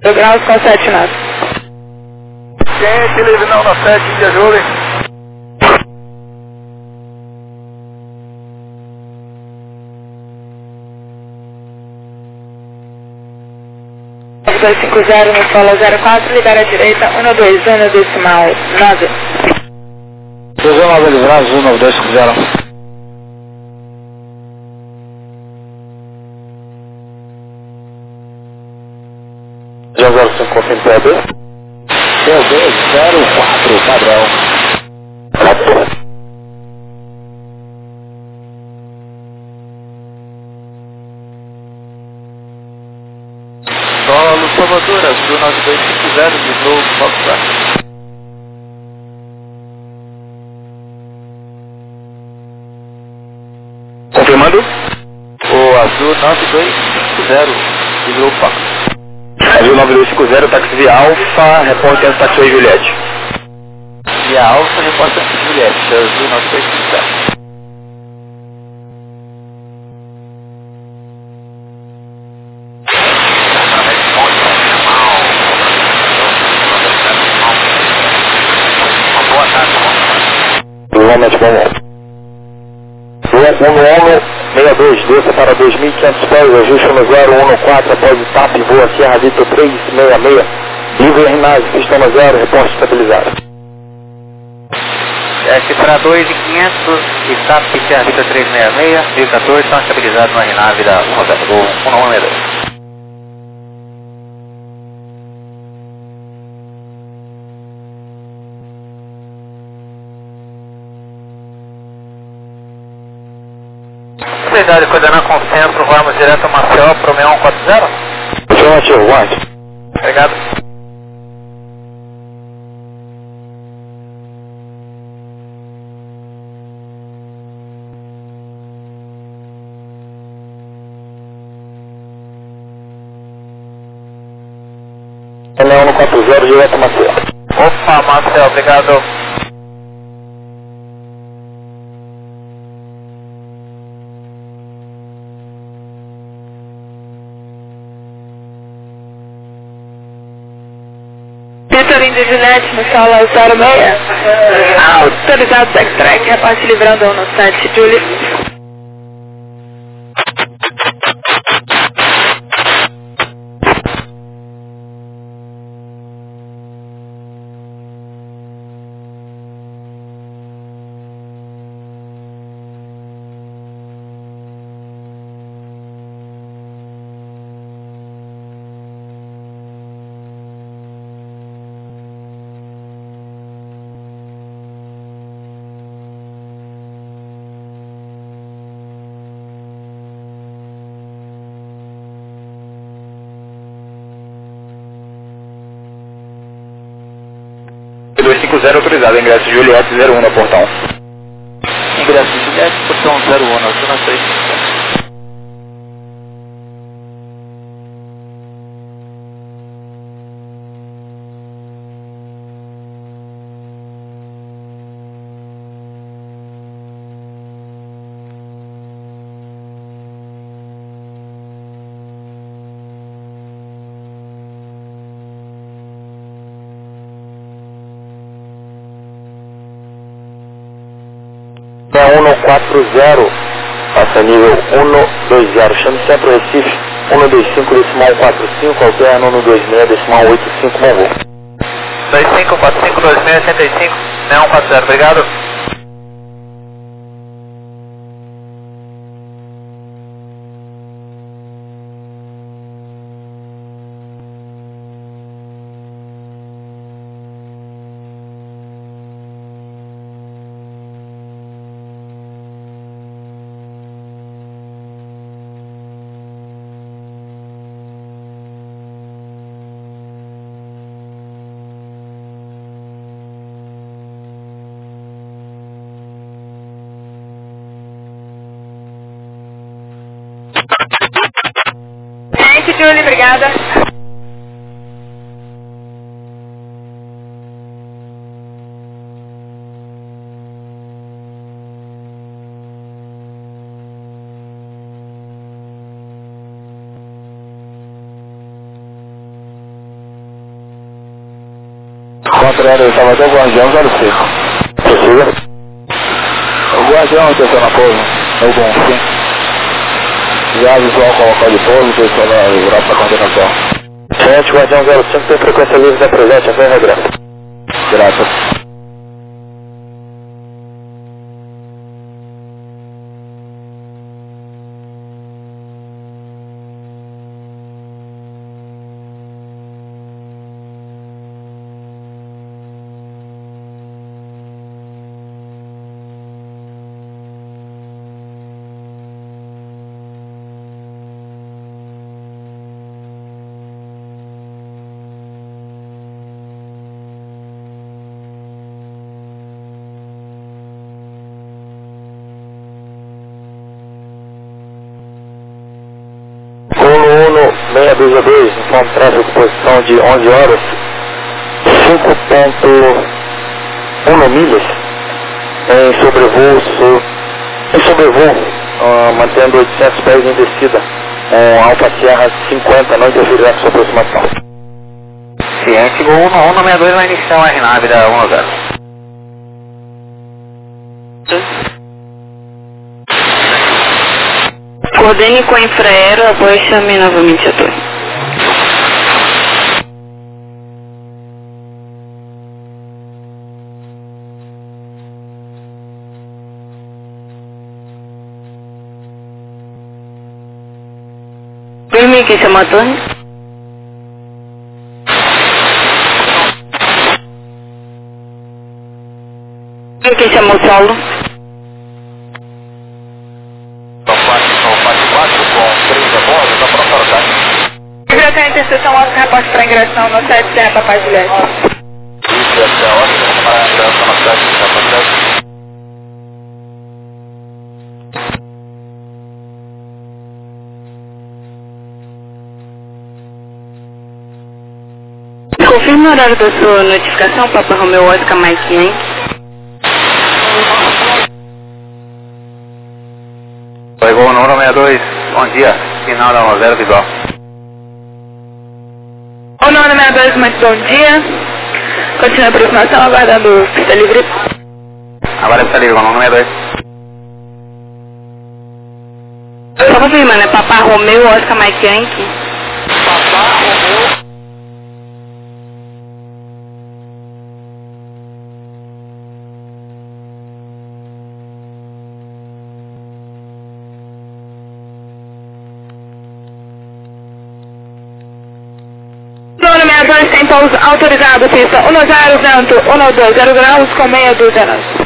graus com 7 knots. Quente, livre não na 7, India Julie. Nove 250 no solo 04, libera a direita, 121 decimal 9. 219 livrados, 19250. Já 05 confirme PAB. PAB 04, padrão. Solo Salvador, azul 9250, livrou Foxtrot. Confirmando? O azul 9250, livrou Fox. Azul 9250, táxi via Alfa, reporte antes táxi Juliette. Via Alfa, reporte antes Juliette, azul 9250. Normalmente, vamos. 11162, desça para 2.500 pés, ajuste no 014 após o TAP, voa Sierra Vitor 366, livre Rinazzi, pista no 0, reporte estabilizado. Desce para 2.500, e TAP, Sierra Vitor 366, livre 14, estão estabilizados na Rinazzi da Roberto, voo 162. Cuidado, coordenando com o centro, vamos direto ao Maceió para o 6140. Afirmativo, guarde. Obrigado. M140 direto ao Maceió. Opa, Maceió, obrigado. Vitor India Juliette no solo 06. Autorizado backtrack, reporte livrando 17 Julie. E 250 autorizado, ingresso Juliette 01 no portão. Ingresso Juliette, portão 01, azul 9250. É 140, passa nível 120, chame centro Recife, 125 decimal 45, alterna 126 decimal 85, bom voo. 2545 2685, 6140, obrigado. Julie, obrigada. Goiânia, Salvador, Guardião 06. Possível? O Guardião atenção na pouso, no Bonfim. Já visual com o local de pouso, posicionando o braço da coordenação. Frente, Guardião 05, tem frequência livre da presente, até regresso. Graças. Colo 622, informe tráfego posição de 11 horas, 5.1 milhas, em sobrevoo, mantendo 800 pés em descida, Alfa Sierra 50, não interferirá com sua aproximação. Ciente, Gol 1162 vai iniciar uma RNAV da 10. Coordene com a infraero, apoio e chame novamente a torre. Firme, quem chamou a torre? Quem chamou o solo? Biblioteca interseção Oscar, reporte para ingressão no 7 Serra Papai Juliette. Isso, essa é a Oscar, para a ingressão no 7 Serra Papai Juliette. Confirme o horário da sua notificação, Papa Romeu Oscar Mike Yankee. Oi, Gol número 62, bom dia, final da 10 visual. O número 62, muito bom dia. Continua a aproximação, aguardando pista livre. Agora está livre, Gol número 62. Só confirmando, é Papa Romeu Oscar Mike Yankee. Papa Romeu. Número 62 tem pouso autorizado, pista 10, vento 12, 0 graus com meia dúzia.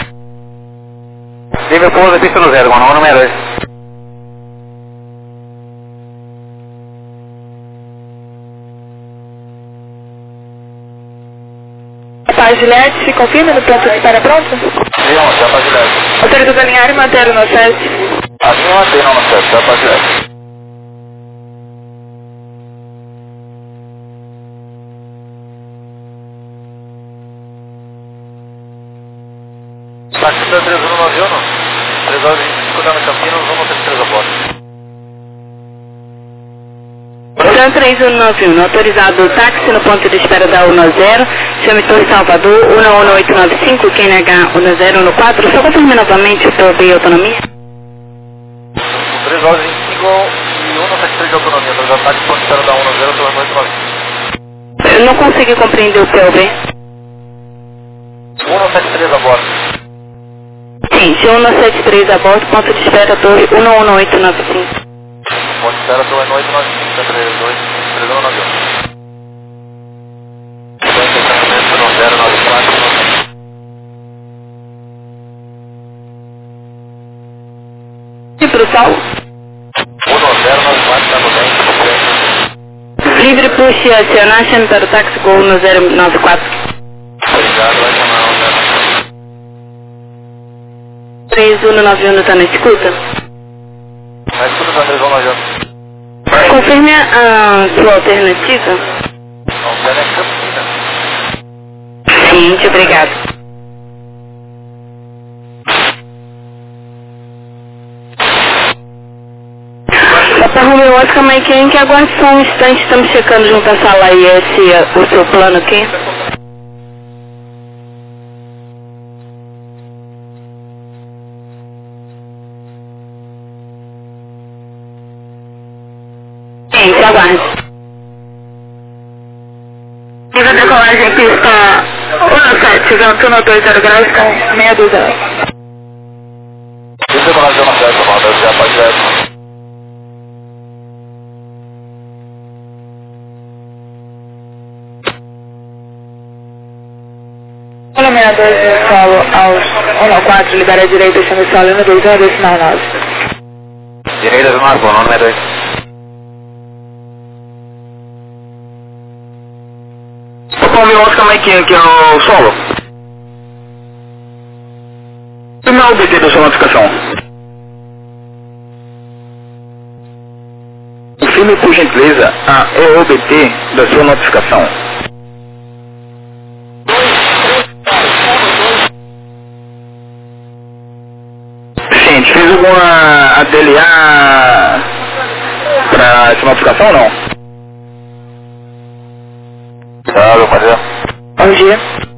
Livre pouso, pista no 0, Gol número 62. Papai Juliette, se confirma no ponto de espera pronto? Sim, já para Juliette. Autorizado a alinhar e manter o no 7. Assim eu mantei no 7, já para Juliette. Táxi da 3191, 3 horas e 25 da Campinas, 193 a bordo. 3191, autorizado táxi no ponto de espera da 10, chame Torre Salvador, 11895, QNH 1014, só confirme novamente o TOB e autonomia. 3 horas e 25 e 173 de autonomia, autorizado táxi no ponto de espera da 10, Torre 895. Eu não consegui compreender o POB. 173 a bordo. Sim, 173 a bordo, ponto de espera Torre 11895. Ponto de espera Torre 895, 3291. E pro sol? 1094, tá no bem. Livre push acionar, chame para o táxi Gol no 094. Obrigado, vai chamar o 3191 está na escuta? Mas tudo bem, eles vão lá já. Confirme a sua alternativa. Não, pera é Campinas. Sim, muito obrigado. Papa Romeu Oscar Mike Yankee, aguarde só um instante, estamos checando junto à sala IS o seu plano aqui. Suzano 20 graus, com 620. Isso é para fazer uma festa, mano. Deve ser a parte dessa. Olha 62 no solo aos 194, libera a direita, chama o solo 121, decimal 9. Direita do Marco, 192. Vamos ver outro também aqui é o solo. E não é o BT da sua notificação. Confirme por gentileza a EOBT da sua notificação. Gente, fez alguma ADLA para essa notificação ou não? Claro, padrão. Bom dia.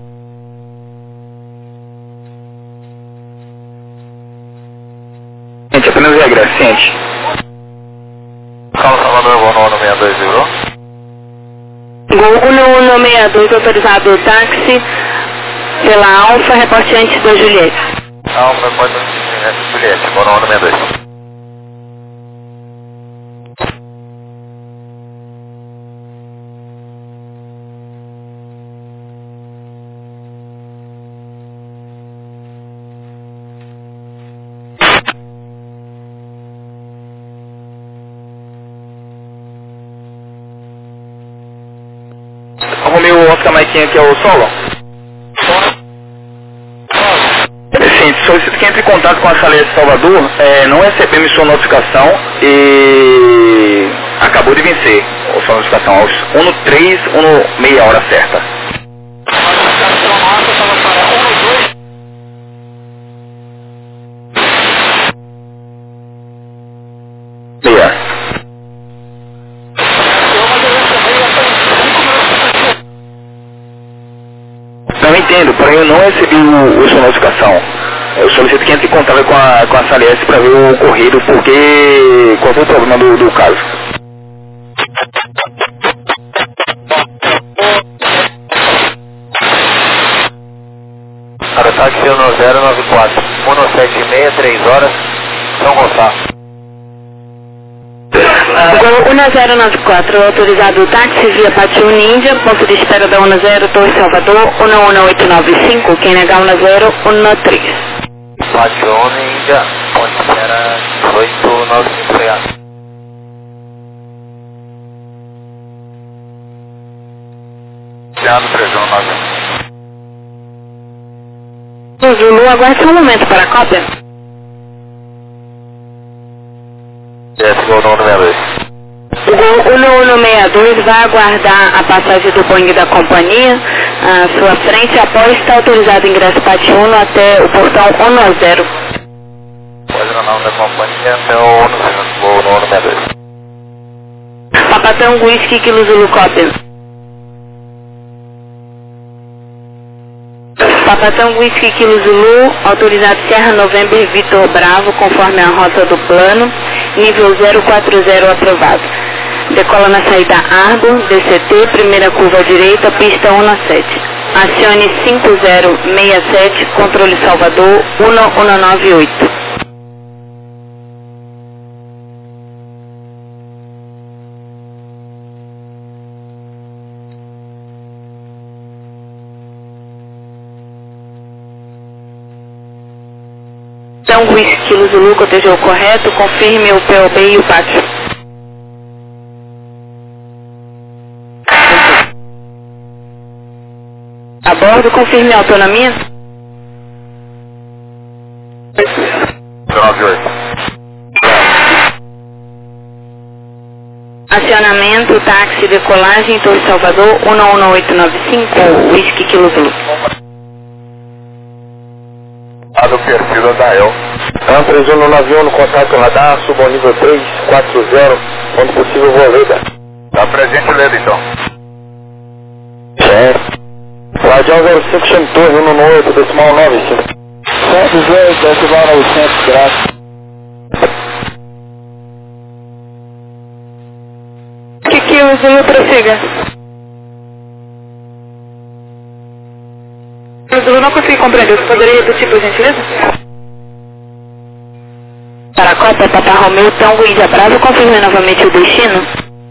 Gente, apenas regra, ciente. Calma, Salvador, vou no 162, viu? Gol 1162, autorizado táxi pela Alfa, reporte antes da Juliette. Alfa, pode Juliette, vou no 162. Arrumei o Oscar Maiquinha que é o solo. Gente, solicito que entre em contato com a Salete Salvador, não recebemos sua notificação e acabou de vencer a sua notificação aos 1:03, 1:06 hora certa. Meia. Não entendo, porém eu não recebi a sua notificação. Eu solicito que entre em contato com a Salies para ver o ocorrido, porque qual foi o problema do caso. Para táxi 1094, 176, 3 horas, São Gonçalo. Gol 1094, autorizado táxi via Pátio Ninja, ponto de espera da 10, Torre Salvador, 11895, quem negar 1013. Pátio Ninja, ponto de espera 1895 reais. Obrigado, 319. Zulu, aguarde só um momento para a cópia. Gol no 162. O Gol 1162 vai aguardar a passagem do Boeing da companhia à sua frente após estar autorizado o ingresso Pátio 1 até o portão 190. Pode no nome da companhia até o Gol no 162. Papatão Whisky Kilo Zulu cópia. Papatão Whisky Kilo Zulu, autorizado Serra November Vitor Bravo, conforme a rota do plano, nível 040 aprovado. Decola na saída Argo, DCT, primeira curva à direita, pista 17. Acione 5067, controle Salvador, 1198. Então, o Whisky Zulu cotejou o correto, confirme o POB e o pátio. A bordo, confirme a autonomia. 98. Acionamento, táxi, decolagem, Torre Salvador, 11895, Whisky Kilo Zulu. Do perfil da Dael. Preso no navio no contato radar, suba ao nível 340, quando possível Voleda. Tá presente o Leda então. Guardião 05, chame torre 118, decimal 95. 118, decimal 900, graças. Que o Zulu prossiga. Azul, não consegui compreender. Você poderia repetir, por gentileza? Para a Copa, Papa Romeu, Tango, Índia Bravo, confirme novamente o destino.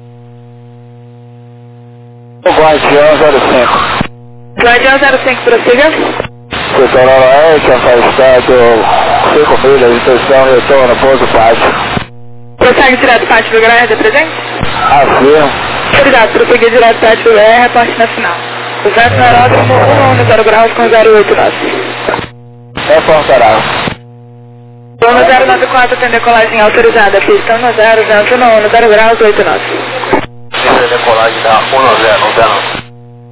Guardião 05. Guardião 05, prossiga. Setor Oeste, afastado 5 milhas, intenção, retorno, ponto pátio. Prossegue direto do pátio do Guilherme, é presente? Afirmo. Obrigado, prosseguir direto do pátio do Guilherme, reporte nacional. O verso no aeródromo 110 graus com 089. Reportará. Zona 094 tem decolagem autorizada, pista 10, 0 graus 89. Decolagem da 10.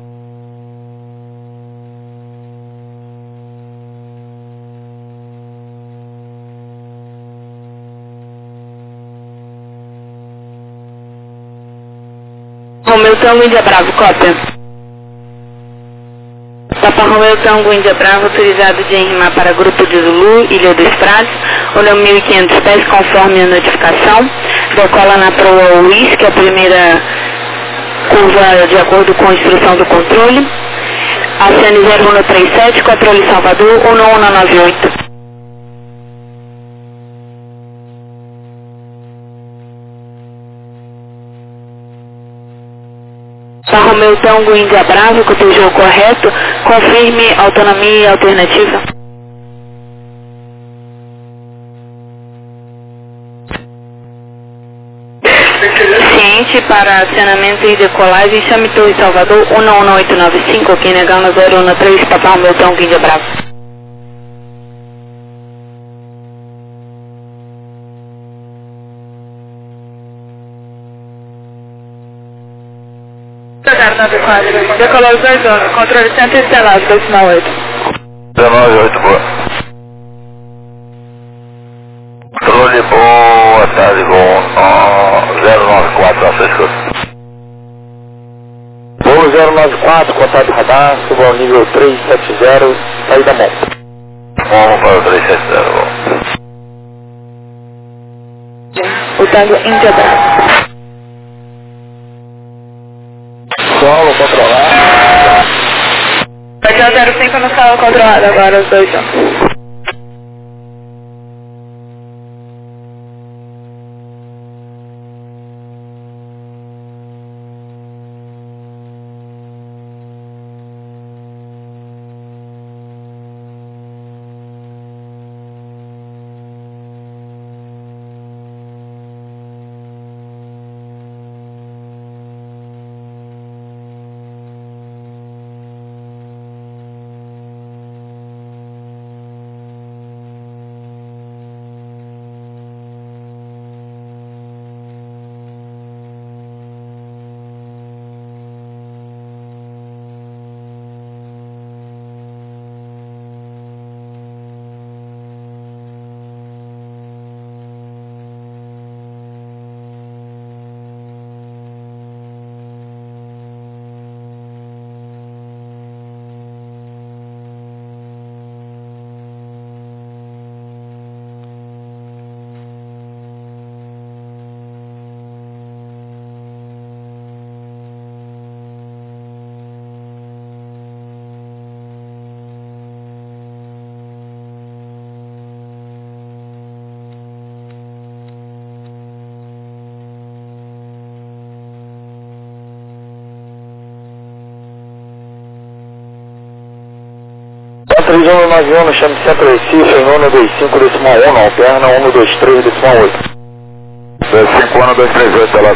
Romeu Tango, Índia Bravo, cópia. Papa Romeu Tango, Índia Bravo, autorizado de enrimar para Grupo de Zulu, Ilha dos Prados, olhão 1.500 pés, conforme a notificação. Decola na proa UIS, que é a primeira curva de acordo com a instrução do controle. ACN 0137, controle Salvador, 11198. Papa Romeu Tango, Índia Bravo, cotejou correto, confirme autonomia alternativa. Ciente para acionamento e decolagem, chame Torre Salvador 11895, aqui negando 013, Papa Romeu Tango, Índia Bravo. Decolou os 2 anos, controle centro instalado, 298. 198, boa. Controle, boa tarde, com 094, a sua escuta. Voo 094, contato radar, suba ao nível 370, saída mão. Vamos para o 370, bom. O Tango, Índia Bravo. Solo controlado. Guardião 05 no solo controlado agora, os 2 anos. Autorizando 91, chame Centro Recife, em 125, decimal 1, não, perna 123, decimal 8. 25, 1238, ela.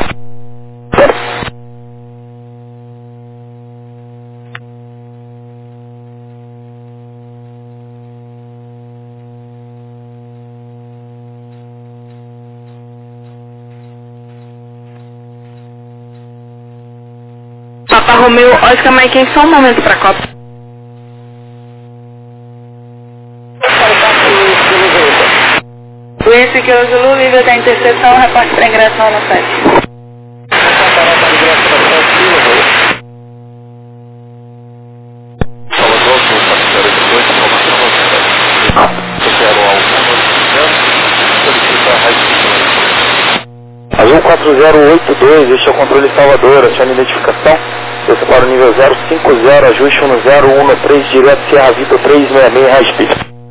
Papa Romeu, Oscar Mike, só um momento para a Copa. Esse que é o Zulu, livre da interseção, reparte para ingresso no 7. Azul 4082, este é o controle Salvador, aciona identificação. Desça para o nível 050, ajuste 1013, direto Sierra Vitor 366, high speed.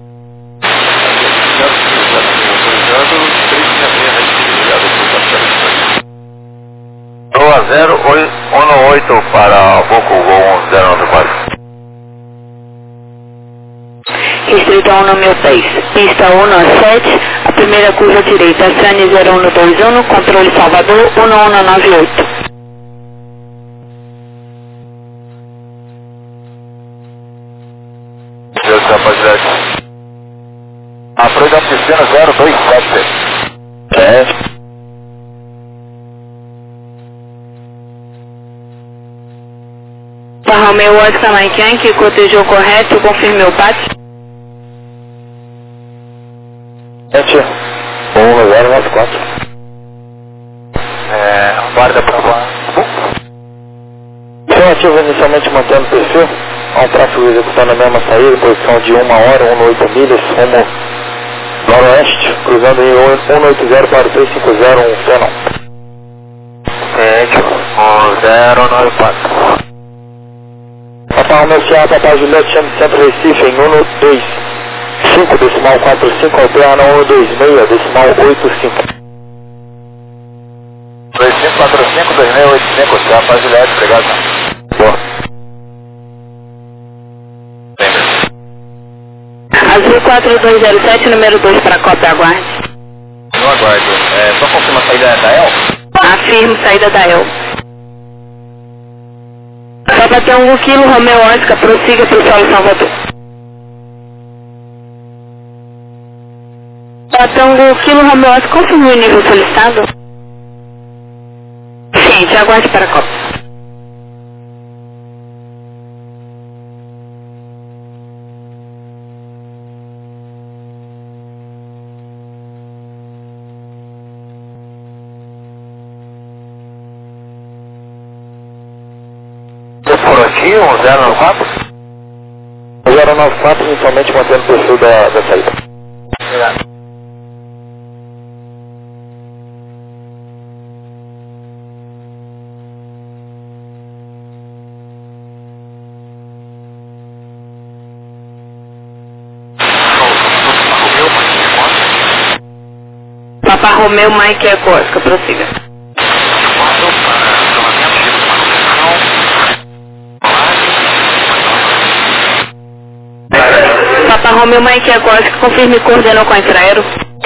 018 para Boco, voo 194. Restrito a 1 no meu pés. Pista 1 a 7, a primeira curva direita, Sane 0121, controle Salvador 1198. Deus, rapaziada. Aproveita a piscina 027. É. Para Romeu Oscar Mike Yankee, cotejou correto, confirme o PAT. 1094. Guarda para lá. Ativo inicialmente mantendo o perfil. Há um tráfego executando a mesma saída, posição de 1 hora, 1,8 milhas, rumo noroeste, cruzando em 180 para o 350, um Fenão. 094. Papai Romeu Sierra, Papai Juliette, chame Centro Recife em 125, decimal 45, alterna 126, decimal 85. 2545, 2685, Sierra, Papai Juliette, obrigado. Boa. Azul 4207, número 2 para cópia, aguarde. Não aguardo. Só confirma a saída da El? Afirmo, saída da El. Só para ter um quilo, Romeu Oscar, prossiga para o solo Salvador. Patango, quilo Romeu Oscar, confirmou o nível solicitado? Ciente, aguarde para a cópia. Por aqui, 094? 094, inicialmente mantendo o perfil da saída. Obrigado. Papa Romeu Mike Eco Oscar, prossiga. Papa Romeu Mike Eco Oscar, confirme e coordenou com a Infraero.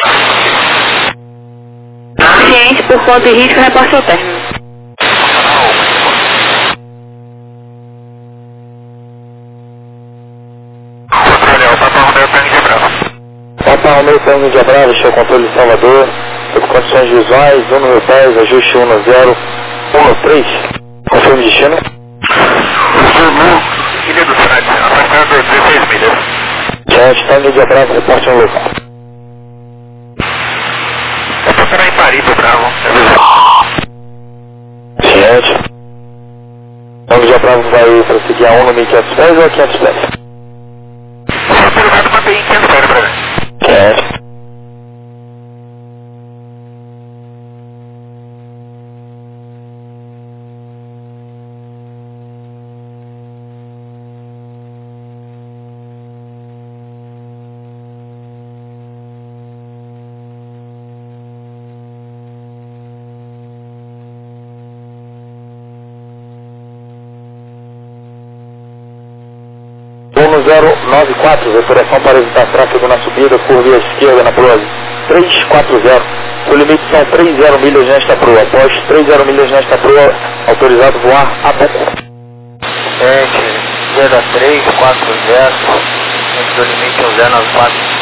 Ciente, por conta e risco, reporte ao término. Papa Romeu Tango de Bravo, show controle de Salvador, sob condições visuais, 1 no pés, ajuste 1013, confirme destino. Ilha do Frade, afastado 16 milhas. Gente, Tango de Bravo, reporte no local. É pra parar em Paris, Bravo. Gente, Tango de Bravo vai prosseguir a 1 no 1500 pés ou a 500 pés? Vou perguntar do manter em 500 pés, Bravo. Gente. No 094, vetoração para evitar tráfego na subida por via esquerda na proa 340. O limite são 30 milhas nesta proa. Após 30 milhas nesta proa, autorizado voar a Boco. 340, o limite é o 094.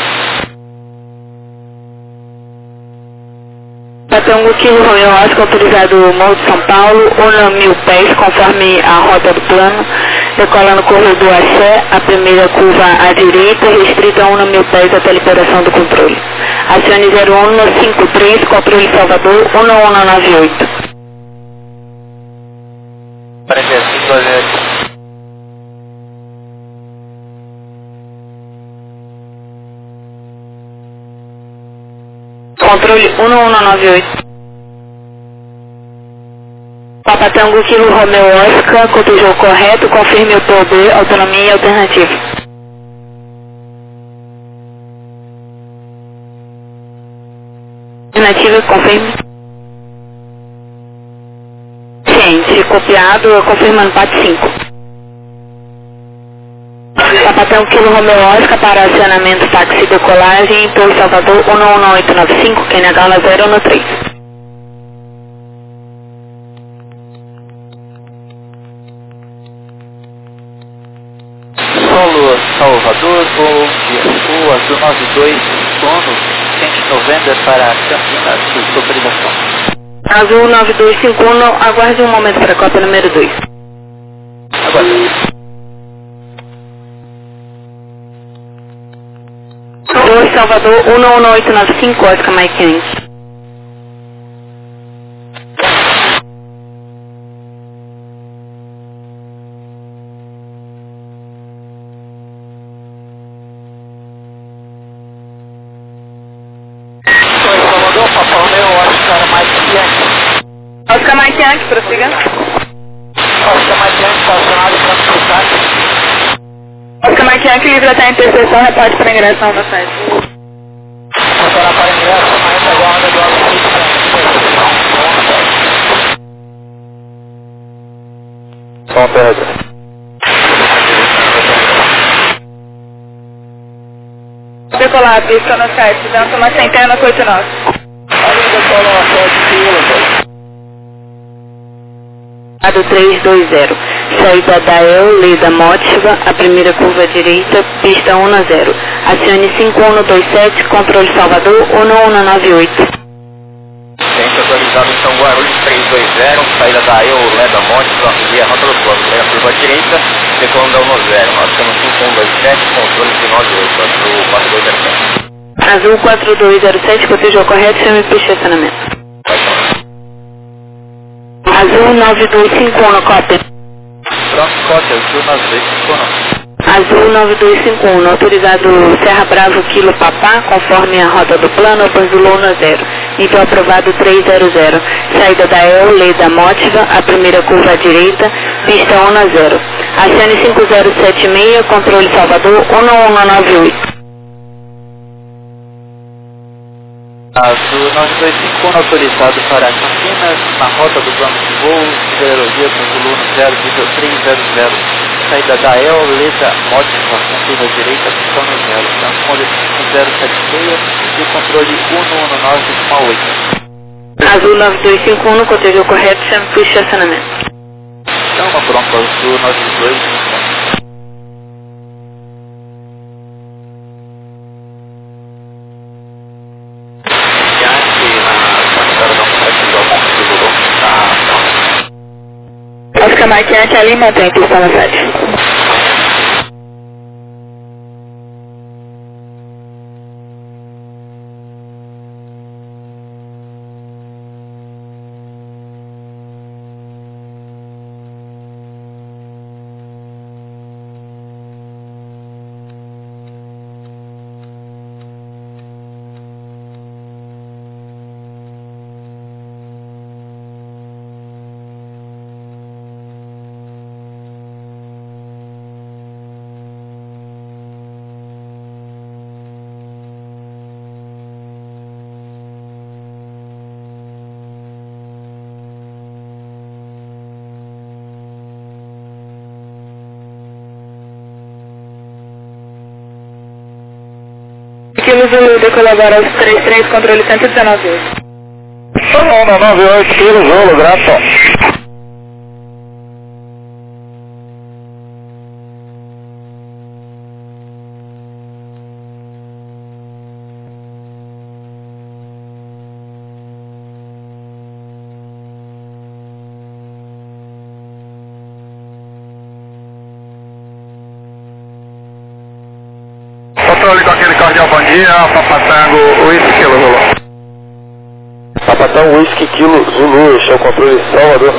Patango, quilo Romeu Oscar, autorizado Morro de São Paulo, 1 pés, conforme a rota do plano. Decola no corredor Axé, a primeira curva à direita, restrita a 1 pés até a liberação do controle. Acione 0153, controle Salvador, 1198. 45, 28. Controle 1198. Papa Tango Kilo Romeo Oscar, cotejou correto, confirme o POB, autonomia e alternativa. Alternativa, confirme. Ciente, copiado, confirmando PAT 5. Papa Tango Kilo Romeo Oscar para acionamento táxi decolagem, Torre Salvador 11895, QNH 013. Salvador, o Azul 92, sono, 190 para Campinas, localização. Azul 9251, aguarde um momento para a cópia número 2. Aguarde. 2 Salvador 11895, Oscar Mike Yankee. Oscar Mike Yankee, prossiga. Oscar Mike Yankee, estacionado em campo de táxi. Oscar Mike Yankee, livre até a interseção, reporte para ingresso na sede. Funcionar para ingresso, mas igual a do Só pega. Decolar, pista no site, dando uma centena com 89. Lado 320, saída da El, Leda Mótiva, a primeira curva direita, pista 1 a 0. Acione 5127, controle Salvador 1198. Centro atualizado em São Guarulhos 320, saída da El, Leda Mótiva, via rota do plano, primeira curva direita, decolando da 10. Nós temos 5127, controle de 98, azul 4207. Azul 4207, cotejou correto, chame para estacionamento. Azul 9251, cópia. Pronto, cópia, Azul 9251. Azul 9251, autorizado Serra Bravo Kilo Papá, conforme a rota do plano, Banzulou na 0. Nível aprovado 300. Saída da El, Leda Mótiva, a primeira curva à direita, pista 1 a 0. Acione 5076, controle Salvador 1198. Azul 9251, autorizado para Campinas, na rota do plano de voo, meteorologia com volume 0,300. Saída da El, Leda Mótiva, com curva direita, pistão no 0. Transponder 5076 e controle 119,8. Azul 9251, cotejou correto, chame para estacionamento. Então, pronto, Azul 9251. Oscar Mike Yankee, ali mantém pista na sede. Kilo Zulu, decolabora aos 33, controle 119. Sonora 98, Kilo Zulu, grato. Controle com aquele cardeal, bom dia, Papa Tango, Whisky Kilo Zulu. Papa Tango, Whisky Kilo Zulu, este é o controle Salvador.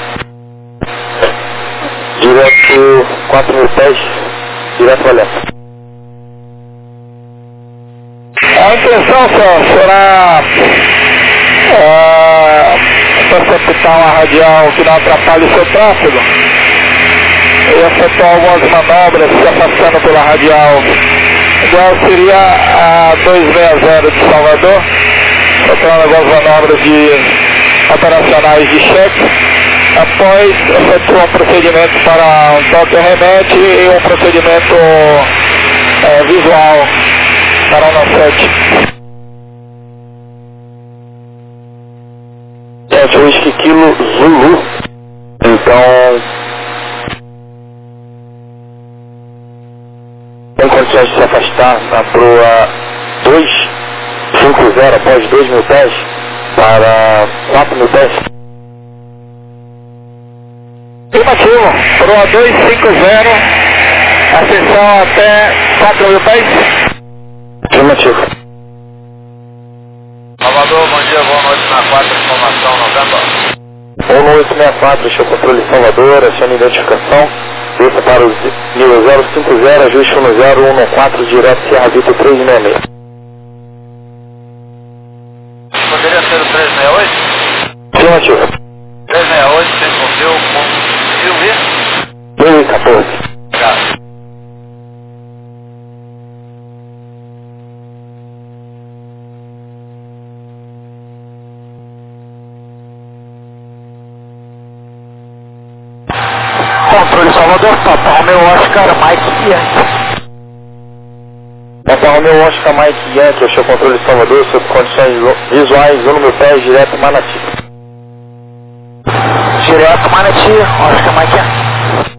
Direto 4.000 pés, direto Valeta. A intenção só será apitar uma radial que não atrapalhe o seu tráfego. E efetuar algumas manobras se afastando pela radial. Igual seria a 260 de Salvador, efetuando algumas manobras operacionais de cheque. Após, efetua um procedimento para um toque remete e um procedimento visual para o 97. Whisky Kilo Zulu. Então, tem condições de se afastar na proa 250 após 2.000 pés para 4.000 pés. Afirmativo, proa 250, ascensão até 4.000 pés. Afirmativo. Salvador, bom dia, boa noite na 4, informação 90. 1864, deixa o controle Salvador, acione identificação, desça para o nível 050, ajuste 10114, direto Serra Vitor 366. Poderia ser o 368? Afirmativo. 368, você confio com Silvia? 2014. Obrigado. Controle Salvador, Papa Romeo Oscar Mike Yankee. Papa Romeo Oscar Mike Yankee, achou o controle Salvador, sob condições visuais, 1.000 pés, direto Manati. Direto Manati, Oscar Mike Yankee.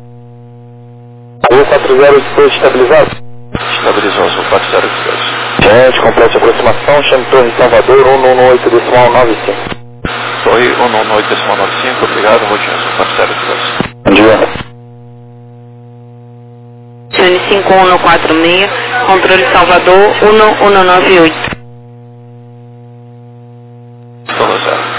4082 estabilizado. Estabilizou, sou 402. Gente, complete a aproximação, chame Torre Salvador, 118.95. Torre 118.95, obrigado, Rodinho, sou 402. Bom dia. Acione 5146, controle Salvador 1198. Estou no 0.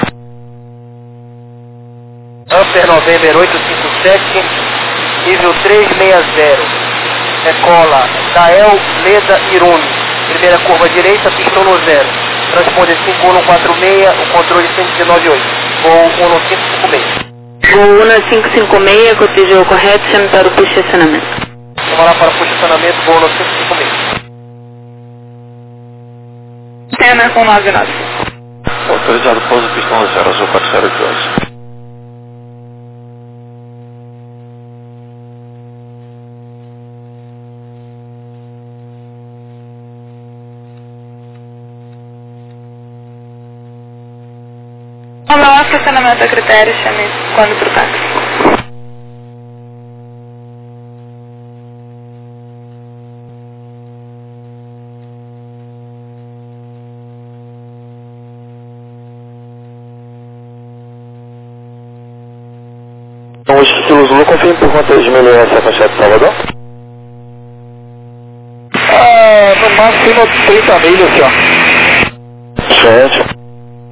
Upper November 857, nível 360. Decola Dael, Leda, Irune. Primeira curva direita, pistão no 0. Transponder 5146, o controle 1198. Voo 1556. Voo 1556, cotejou correto, chame para o push de estacionamento. Vamos lá para o posicionamento, voo 1556. Cena com 99. Autorizado pouso pistão no 0, azul 402. Vamos lá, estacionamento a critério, chame quando para o táxi. Então, o Kilo Zulu, confirme por quantas milhas essa faixa de Salvador? No máximo 30 milhas, senhor. Gente.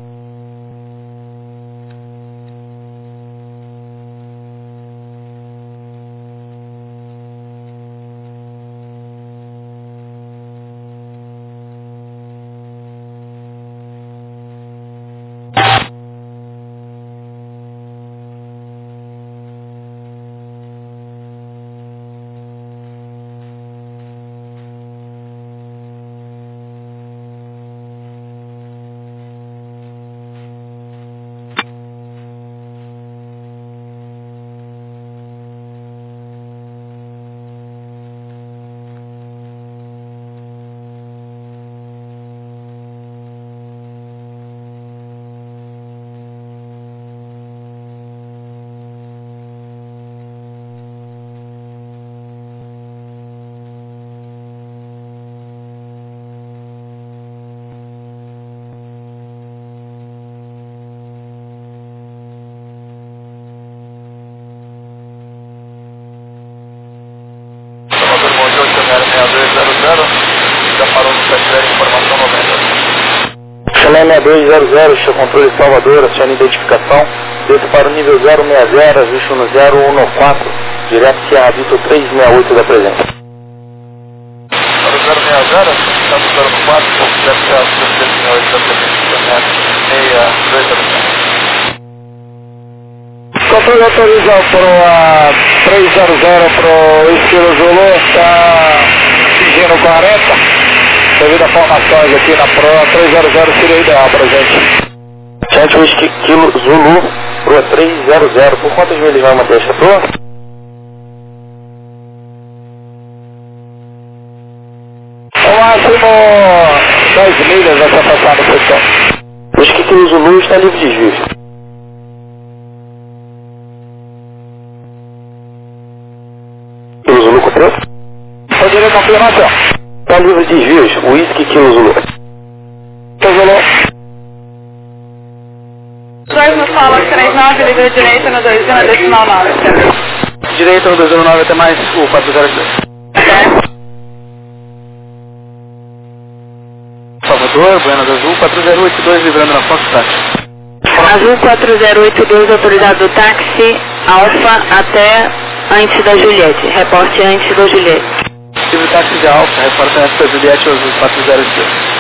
Já parou no site informação 90. Chamei 6200, seu controle Salvador, acione identificação, desça para o nível 060, ajuste no 0114, direto Serra Vitor 368 da presença. Para o 060, está no 014, deve ser a 368 da presença, 62 da presença. Foi autorizado para 300 para o Estilo Zulu, está exigindo 40. Devido a formações aqui na Pro, 300 seria ideal para a gente. Gente, Whisky Kilo Zulu, Pro 300. Por quantas vezes vai manter esta Pro? O máximo 10 milhas vai ser passado no setor. Whisky Kilo Zulu está livre de desvios. Kilo Zulu cumpriu? Poderia confirmação. Está livre de desvios, Whisky Kilo Zulu. Zulu. 2 no solo 39, livre direito no 2 na decimal 9. Direito no 209 até mais o 402. Salvador, Buenas Azul, 4082, livrando na Foxtrot. Azul 4082, autorizado do táxi Alfa até antes da Juliette. Reporte antes da Juliette. Livre táxi de Alfa, reporta antes da Juliette, Azul 402.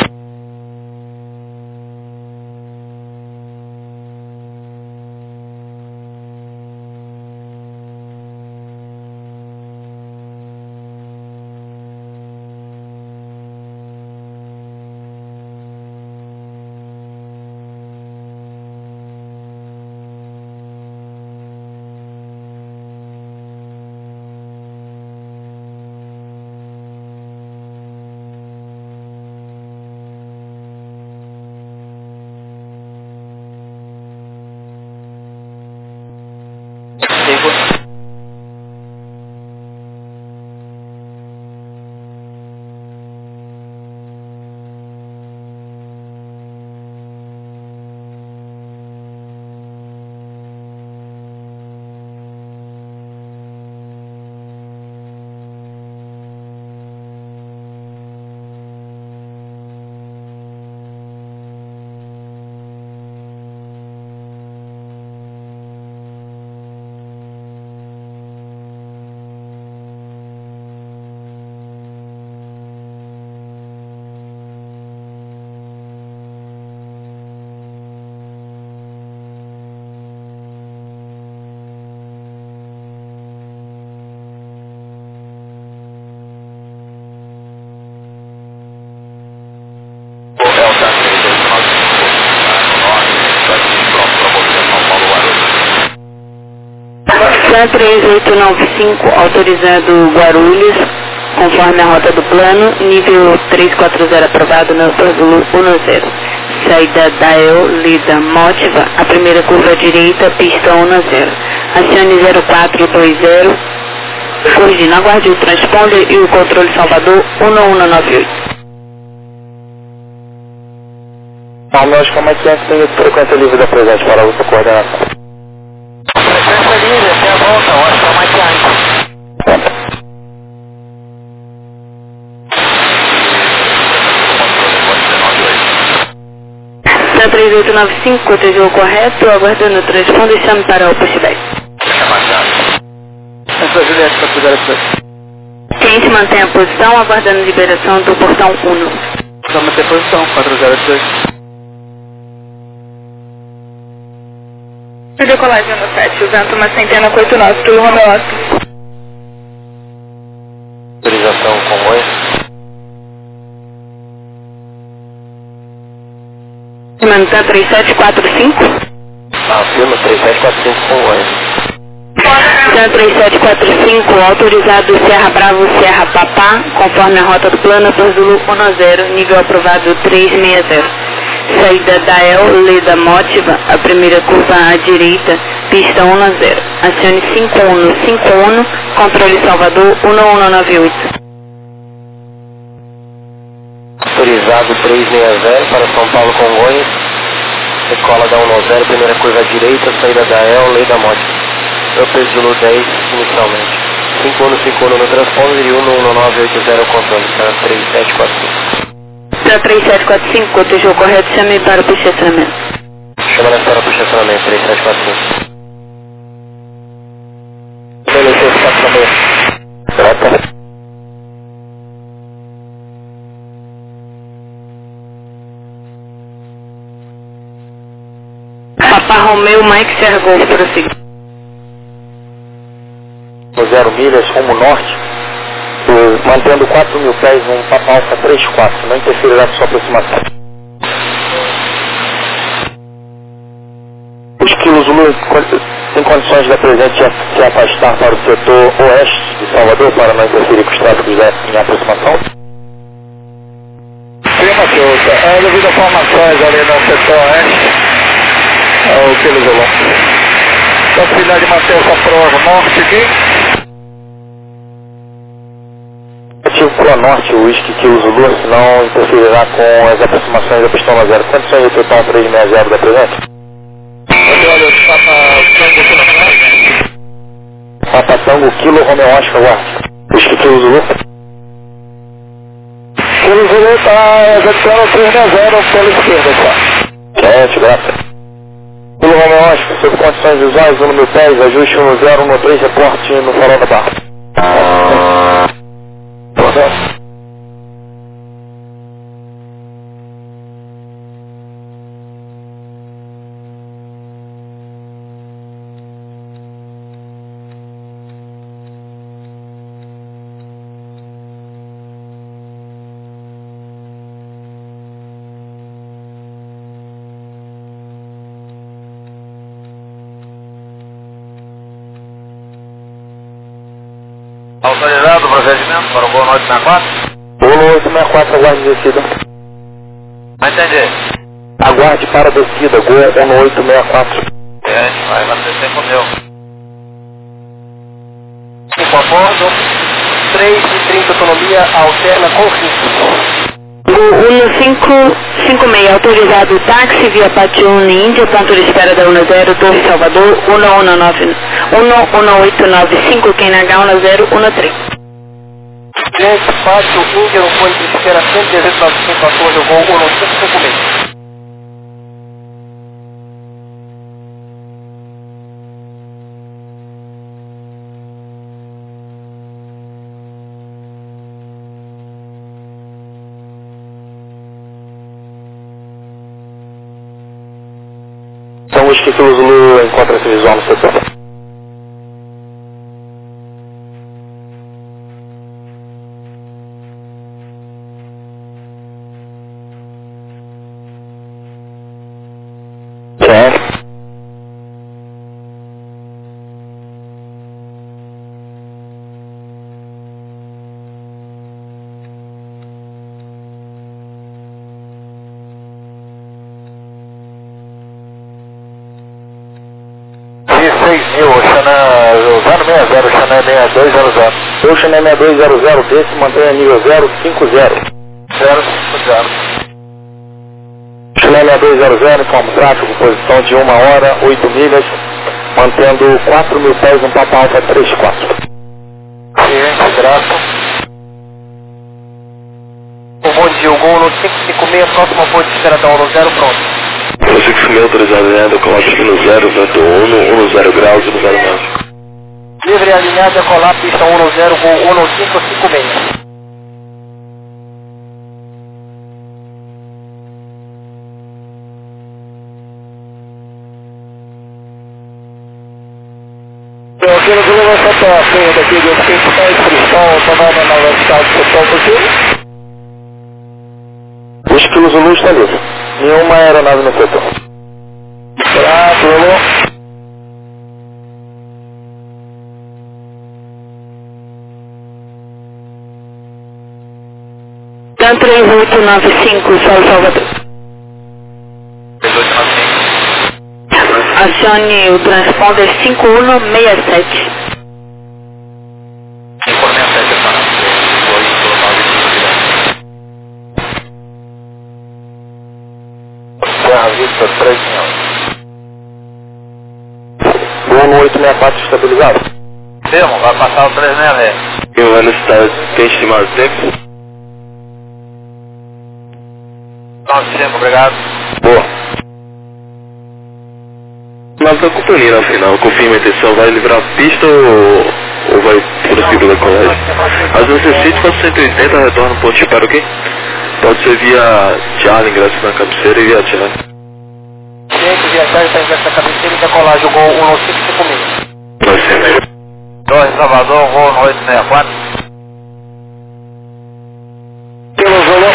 Plan 3895, autorizado Guarulhos, conforme a rota do plano, nível 340 aprovado no Zulu 10. Saída Dael, Lida, Motiva, a primeira curva à direita, pista 10. Acione 0420, corrigindo, aguarde o transponder e o controle Salvador 1198. Nós, como é que tem frequência livre da presente para a outra coordenação? Frequência livre, até a volta, eu acho que é mais que antes. Na 3895, cotejou correto, aguardando o transponder e chame para o pushback. Essa é a Juliette, 402. Cliente mantém a posição, aguardando liberação do portão 1. Vamos manter a posição, 402. Decolagem no 7, o vento uma centena com 8 nós, pelo Romeo Oscar. Autorização comboio. Mantém 3745. Afirma 3745 comboio. 3745, autorizado Serra Bravo, Serra Papá, conforme a rota do plano, por Zulu 10, nível aprovado 360. Saída Dael, Leda Motiva, a primeira curva à direita, pista 10. Acione 5151, controle Salvador 1198. Autorizado 360 para São Paulo Congonhas. Decola da 10, primeira curva à direita, saída Dael, Leda Motiva. Eu peso Zulu 10 inicialmente. 5151 no transponder e 119880 o controle para 3745. Para 3745, cotejou correto, chame para o estacionamento. Chama na espera para o estacionamento, 3745. Beleza, estacionamento. Trata. Papa Romeu, Mike Serra Golf, prosseguir. 0 milhas, rumo norte, mantendo 4.000 pés num Papa Alfa 34, não interferirá com sua aproximação. Os quilos Zulu tem condições da presente se afastar para o setor oeste de Salvador para não interferir com os tráficos em aproximação? Sim, Matheus. Devido a formações ali no setor oeste, o quilos Zulu. Possibilidade de manter essa prova norte aqui. Ativo para norte o Whisky Kilo Zulu, senão interferirá com as aproximações da pistola 0. Condições de total 360 da presente? Olha, Papa Tango Kilo Romeo Oscar, guarda. Whisky Kilo Zulu. Kilo Zulu está executando 360 pela esquerda só. Certo, graças. Kilo Romeo Oscar, sob condições visuais, 1 no 10, ajuste 10, 13, reporte no farol da barra. Autorizado o procedimento para o Gol 864? Gol 864, aguarde descida. Não entendi. Aguarde para descida, Gol 1864. Vai abastecer com o meu. Com a bordo, 3:30 autonomia, alterna com risco. Gol 1556, autorizado táxi via Patione Índia, ponto de espera da 10, Torre Salvador, 11895, QNH 1013. Gente, Pátio Índia no ponto de espera 118.914, o Gol 1556. Então, o Whisky Kilo Zulu encontra-se visual no setor. Certo. Xané 6200. Seu Xané 6200, desse mantenha nível 050. 050. Xané 6200, informa o tráfego, posição de 1 hora, 8 milhas, mantendo 4.000 pés no Papa Alfa 34. Ciente, graça. O bom dia, o Gol no 556, próximo ponto de espera da 10, pronto. O 556 autorizado ainda, coloque aqui no 0, vento 1, 10 graus e no 09. Livre alinhada, colar pista 10, Gol 1556. Aqui no Zulu vai soltar a senha daqui dos 5 pés, frição, tomando na velocidade total possível. O Esquilo Zulu está livre. Nenhuma aeronave no setor. Zulu. TAM 3895, Solo Salvador. 3895. Acione o transponder 5167. 5167, Serra Vista 3 Gol no 864 estabilizado. Temo, vai passar o 366. E o velocidade tem estimado tempo? 900, obrigado. Boa. Mas a companhia, afinal, confirma a intenção, vai livrar a pista ou vai prosseguir pela colégio? Às vezes necessite para 180, retorna um ponto de espera aqui. Pode ser via Charlie, ingresso na cabeceira e via Charlie. Gente, via Charlie está ingresso na cabeceira e da colagem, o Gol 1556. 2 Salvador, voo no 864. Pelo Zulu.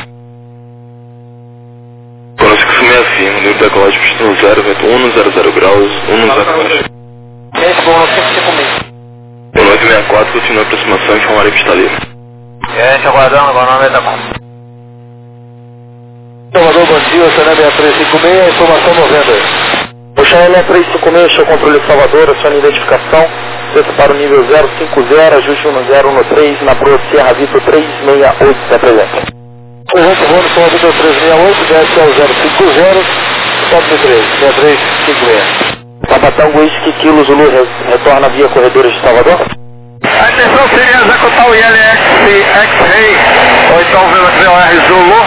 Conosco 65, nível da colagem pistão 0, vento 100 graus, 10. Esse bom, 556. O 964 continua a aproximação e informar a pista livre. Gente, aguardando, agora 94. Salvador, bom dia, Chanel 6356, informação 90. O Chanel 6356, show controle de Salvador, aciona identificação, desce para o nível 050, ajuste 1013, na proa Sierra Vitor 368, se apresenta. Presente, voo no Sierra Vitor 368, desce ao 050, stop 6356. Papatango Whisky, Kilo Zulu, retorna via corredores de Salvador. A intenção seria executar o ILX X-Ray, ou então o VOR Zulu,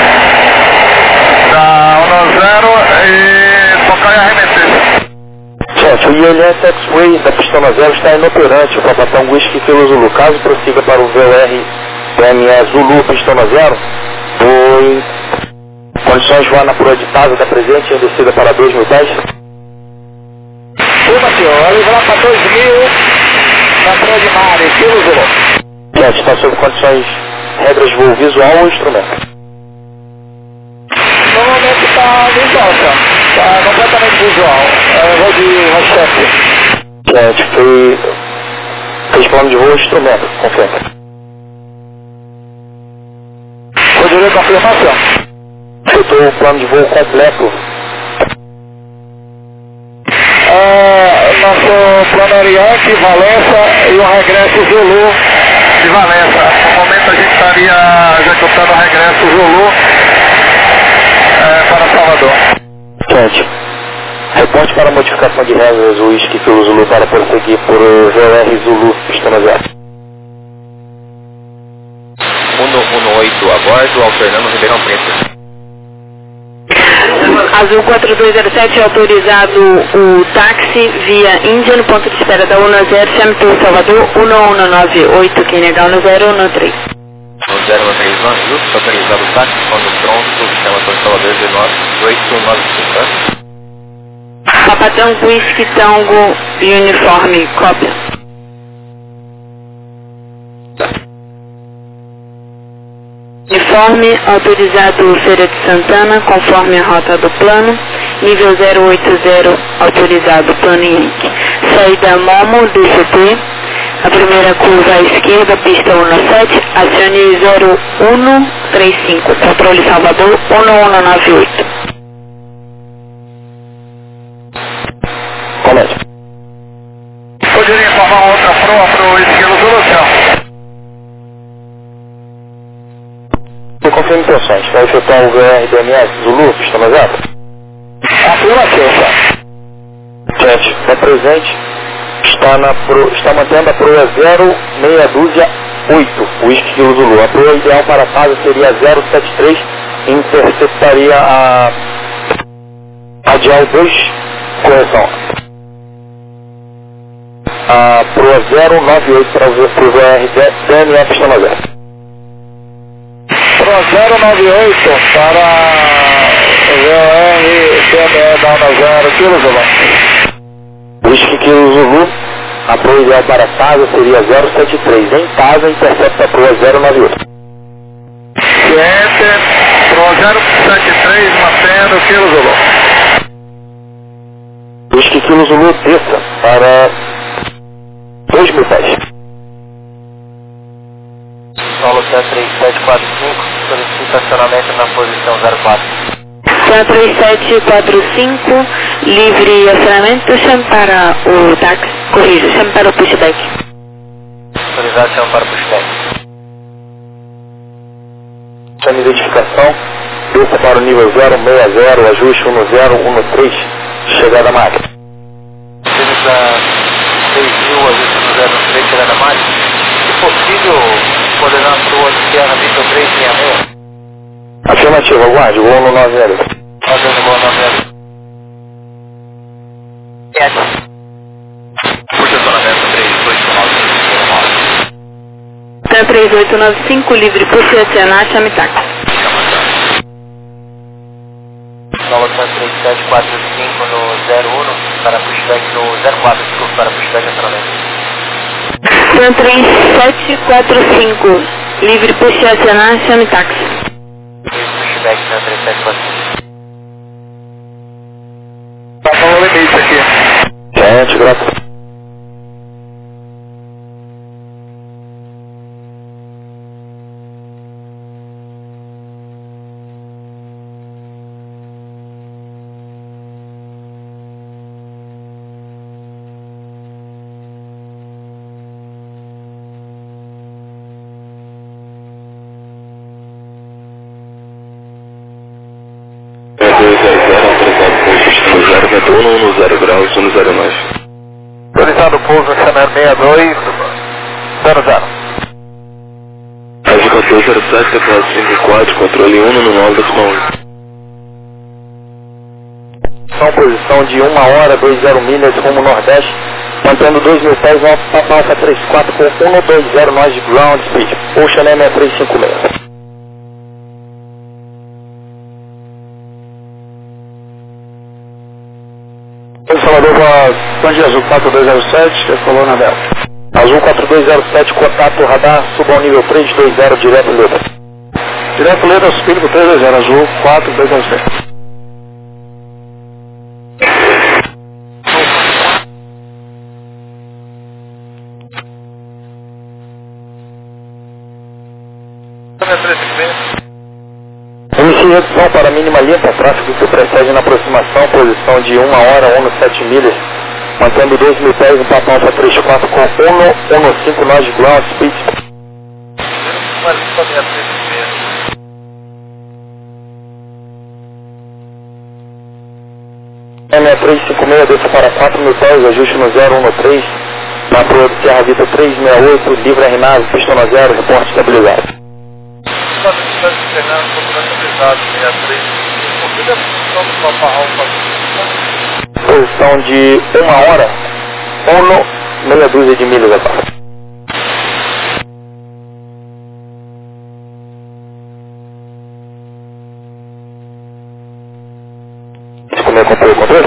da 10 e tocar e arremeter. Gente, o ILS X-Ray da pistona 0 está inoperante, o Papatango Whisky, Kilo Zulu. Caso prossiga para o VOR PME Zulu, pistona 0, em condições voar na proa de Tasa, está presente em descida para 2.000 pés. Senhor, vai livrar para 2000 na proa de Mare, Kilo Zulu. Gente, está sob condições, regras de voo visual ou instrumento? No momento está visual, está completamente visual. Vou de Rochette. Gente, fez plano de voo instrumento, confirma. Vou direito à confirmação. Feito o plano de voo completo. Nosso plano Oriente, Valença e o regresso Zulu De Valença. No momento a gente estaria executando o regresso Zulu para Salvador. Gente, reporte para modificação de regras o Whisky Kilo Zulu para prosseguir por VOR Zulu, pistona 0. 118 a bordo, alternando Ribeirão Preto. Azul 4207, autorizado o táxi via Índia no ponto de espera da 10, chame pelo Salvador, 1198, quem negar 1013. 1013, justo, autorizado o táxi, quando pronto, chama pelo Salvador 1895. Papatango Whisky Tango Uniforme, cópia. Uniforme autorizado Feira de Santana, conforme a rota do plano. Nível 080 autorizado plano Yankee. Saída Momo, DCT. A primeira curva à esquerda, pista 17. Acione 0135. Controle Salvador, 1198. Comece. Poderia informar outra proa para o Esquilo Zulu, senhor? Confirme intenções. Vai efetuar o VOR DMS Zulu, pistona 0? Afirmação, tá? Gente, é presente. Está mantendo a proa 0628, o Whisky Kilo Zulu. A proa ideal para a casa seria 073 e interceptaria a Dial 2, correção. A proa 098 para o VOR DME pistona 0. Pro 098 para o VOR PME da 10 Kilo Zulu. Whisky Kilo Zulu, a proa ideal para Tasa seria 073. Em Tasa, intercepta a proa 098. Cliente, pro 073, mantendo Kilo Zulu. Whisky Kilo Zulu, desça para 2.000 pés. Solo 3745, solicita estacionamento na posição 04. 3745, livre acionamento, chame para o táxi, corrija, chame para o pushback. Autorização para pushback. Chame identificação, desça para o nível 060, ajuste 1013, chegada à máquina. Utiliza 6.000, ajuste 1013, chegada à máquina. Se possível, poderá proa de Sierra Vitor 366. Afirmativa, aguarde, voo no 90. Fazendo voo 90. Posicionamento 3895. 3895, livre push acionar, chame táxi. Solo 3745 no 01, para pushback no 04, desculpa, para pushback acionamento. Sun 3745, livre push acionar, chame táxi. Pushback Sun 3745. Passou o limite aqui. Gente, graças. Autorizado 10 graus, 109. Autorizado pouso Chanel 62, 00. Age 1407, teclado 54, controle 199,8. São posição de 1 hora, 20 milhas, rumo nordeste, mantendo 2.000 pés, Papa Alfa 34 com 120 nós de ground speed, Ocean M356. Salvador com a Band Azul 4207, decolou na Delta. Azul 4207, contato radar, suba ao nível 320, direto letra. Direto letra, speed pro 320, Azul 4207. Inicie redução para mínima limpa, tráfego que precede na aproximação, posição de 1 hora, 17 milhas, mantendo 2.000 pés, no Papa Alfa 34 com 115 nós de ground speed. M356, desça para 4.000 pés, ajuste no 013, na proa de Serra Vita 368, livre R-Nave, pista no 0, reporte estabilizado. Posição de 1 hora, meia dúzia de milhas abaixo. Como é que comprou o controle?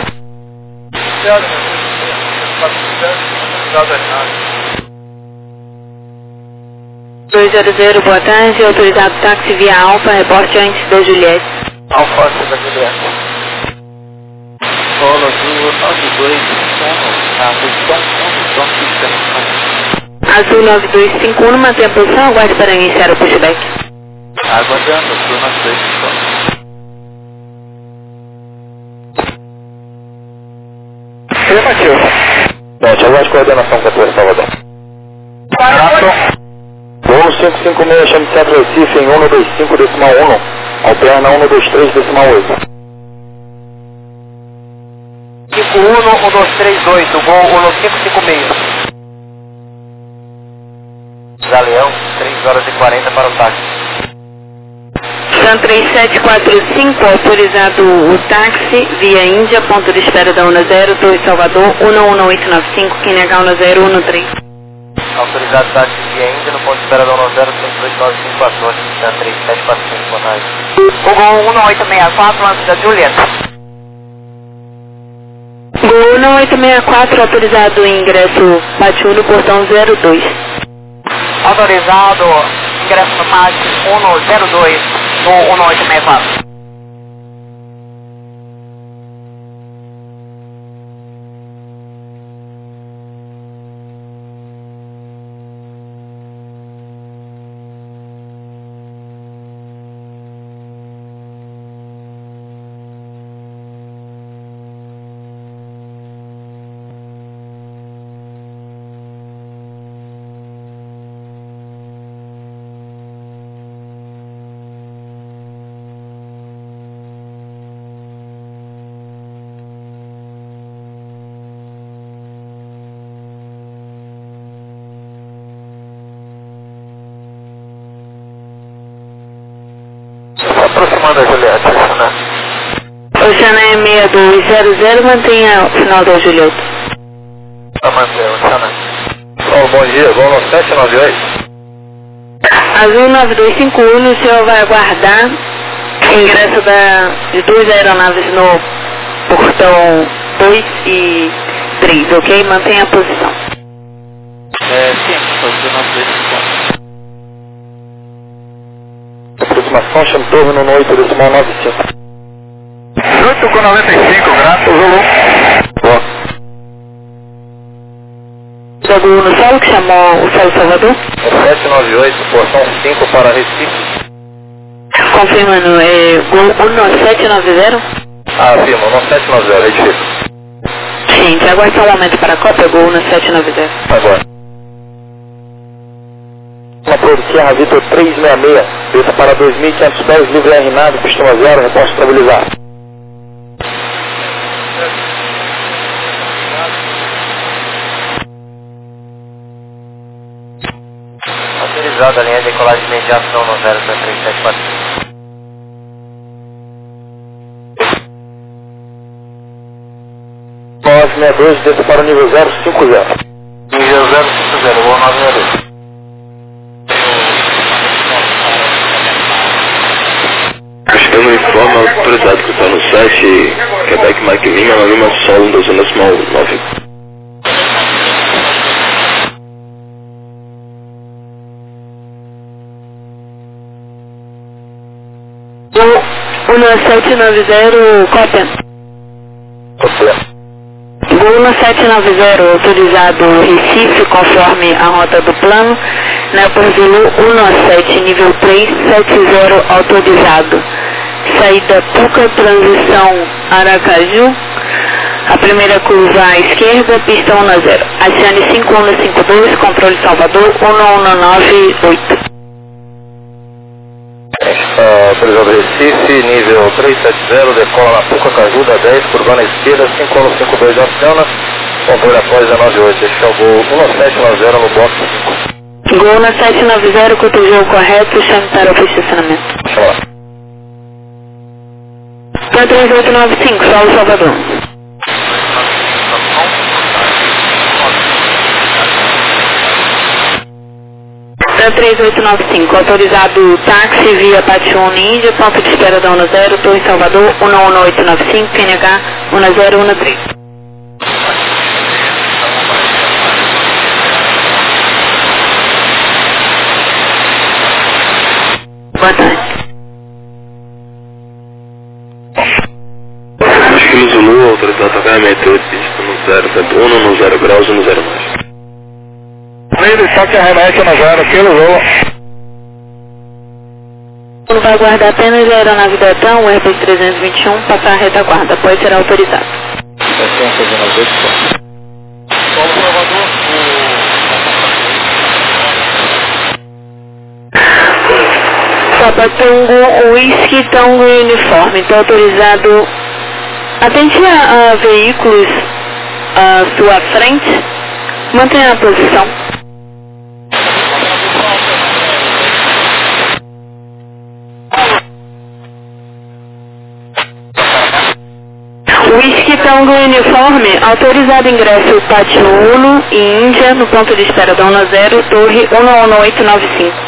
200, boa tarde, autorizado táxi via Alfa, reporte antes da Juliette. Alfa antes da Juliette. Polo Azul 92, na posição Azul 9251, mantém a posição, aguarde para iniciar o pushback. aguardando, Azul 9251. Afirmativo. Gente, aguarde coordenação com a Torre Salvador. Voo 556, chame Centro Recife em 125 decimal 1, alterna 123 decimal 8. 511238, voo 1556. Galeão, 3 horas e 40 para o táxi. Sun 3745, autorizado o táxi via Índia, ponto de espera da UNA 02, Salvador, 11895, QNH UNA 013. Autorizado táxi via Índia, no ponto de espera da UNA 02954, Sun 3745, boa tarde. Gol 1864, antes da Julieta. Gol 1864, autorizado o ingresso Pátio no portão 02. Autorizado ingresso no Pátio 102 no 1864. Aproximando a Juliette, né? Oceana é 6200, mantenha o final da Julieta. Tá mantendo, Oceana. Bom dia, voo 798. Azul 9251, o senhor vai aguardar ingresso de 2 aeronaves no portão 2 e 3, ok? Mantenha a posição. Azul 925. Aproximação, chama torre no 8,95. 8 com 95, graças, Zulu. Boa. Jogo no solo, que chamou o Solo Salvador. 798, porção 5 para Recife. Confirmando, gol 1790. Afirma, 1790, é difícil. Gente, aguarde só um momento para a cópia, gol 1790. Agora. Uma Pro Sierra Vitor 366, desça para 2.500 pés, livre R nave, pistão a 0, reposto estabilizado. Autorizado a linha de decolagem de mediação no 0374. Nós 962, desça para o nível 050. Nível 050, voo 962. Buscando o informe autorizado que está no site Quebec Mike Lima solo da zona decimal 9. Gol 1790, cópia. Gol 1790, autorizado Recife, conforme a rota do plano. Neo Zulu 17, nível 370, autorizado. Saída Puca, transição Aracaju. A primeira curva à esquerda, pistão 10. Acione 5152, controle Salvador 11998. Autorizado Recife, nível 370, decola na Puca, Cajuda 10, curvando à esquerda, 5152 aciona, controle após 198, este é o gol 1790 no box 5. Gol 1790, cotejou correto, chame para o estacionamento. Vamos lá. Para 3895, Solo Salvador. Para 3895, autorizado táxi via Patiúna Índia, ponto de espera da 10, Torre Salvador 11895, QNH 1013. Boa tarde. Esquilo Zulu, autorizado HM8, pista no 071, no 0 graus e no 0 mais. Livre, toque a remete no 0, Kilo Zulu. Não vai aguardar apenas a aeronave Betão, o Airbus 321, passar a retaguarda, pode ser autorizado. Papa Tango, Whisky Tango Uniforme, está autorizado. Atente a veículos à sua frente, mantenha a posição. Whisky Tango Uniforme, autorizado ingresso Patiúna e Índia, no ponto de espera da 10, Torre 11895.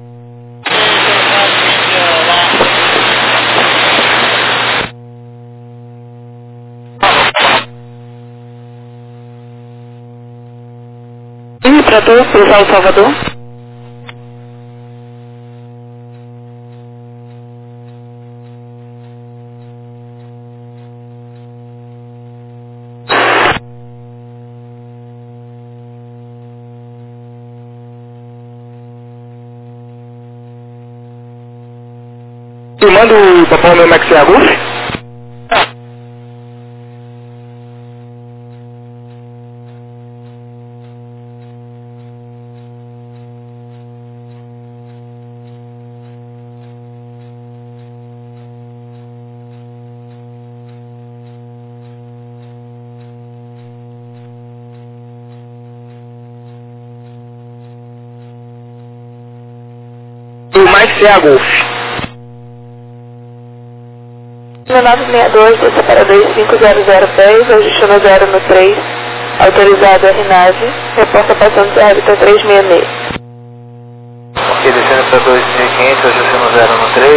Para todos, cruzar o Salvador. E manda o papai meu Max Agulha. O Mike Agulha. 962, desça para 250010, registrou 0 no 3, autorizado RNAV, reporta passando de órbita 366. Ok, descendo para 2500, registrando 0 no 3.